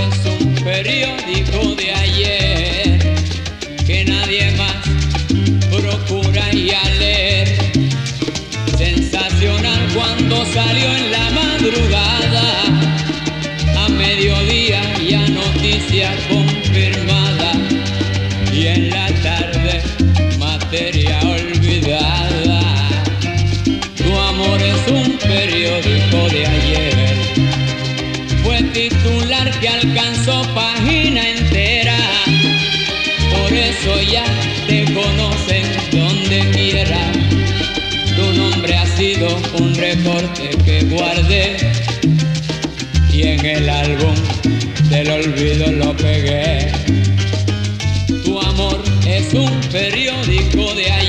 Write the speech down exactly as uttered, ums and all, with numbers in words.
es un periódico de ayer que nadie más procura ya leer. Sensacional cuando salió en la madrugada, a mediodía ya noticia confirmada, y en la tarde materia olvidada. Tu amor es un periódico de ayer, fue titular que alcanzó página entera, por eso ya te conocen donde quiera. Tu nombre ha sido un recorte que guardé y en el álbum del olvido lo pegué. Tu amor es un periódico de ayer.